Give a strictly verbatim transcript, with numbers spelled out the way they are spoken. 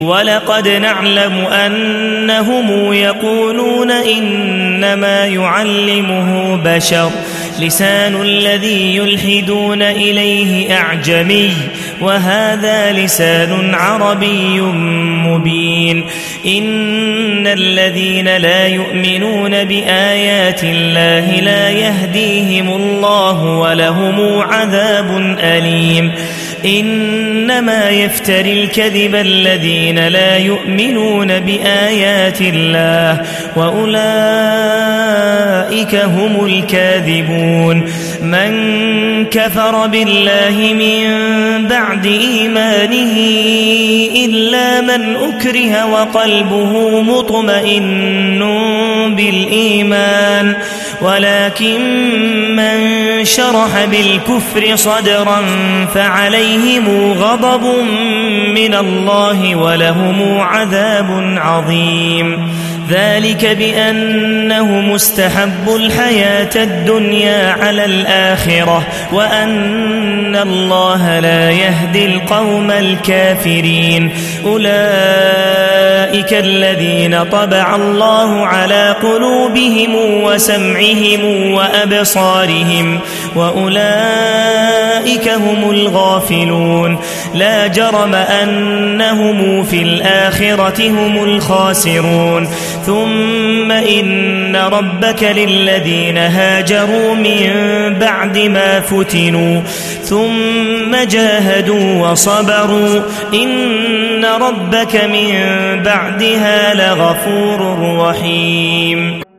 ولقد نعلم أنهم يقولون إنما يعلمه بشر لسان الذي يلحدون إليه أعجمي وهذا لسان عربي مبين إن الذين لا يؤمنون بآيات الله لا يهديهم الله ولهم عذاب أليم إنما يفتري الكذب الذين لا يؤمنون بآيات الله وأولئك هم الكاذبون من كفر بالله من بعد إيمانه إلا من أكره وقلبه مطمئن بالإيمان ولكن من شرح بالكفر صدرا فعليهم غضب من الله ولهم عذاب عظيم ذلك بأنهم استحبوا الحياة الدنيا على الآخرة وأن الله لا يهدي القوم الكافرين أولئك الذين طبع الله على قلوبهم وسمعهم وأبصارهم وأولئك هم الغافلون لا جرم أنهم في الآخرة هم الخاسرون ثم إن ربك للذين هاجروا من بعد ما فتنوا ثم جاهدوا وصبروا إن ربك من بعدها لغفور رحيم.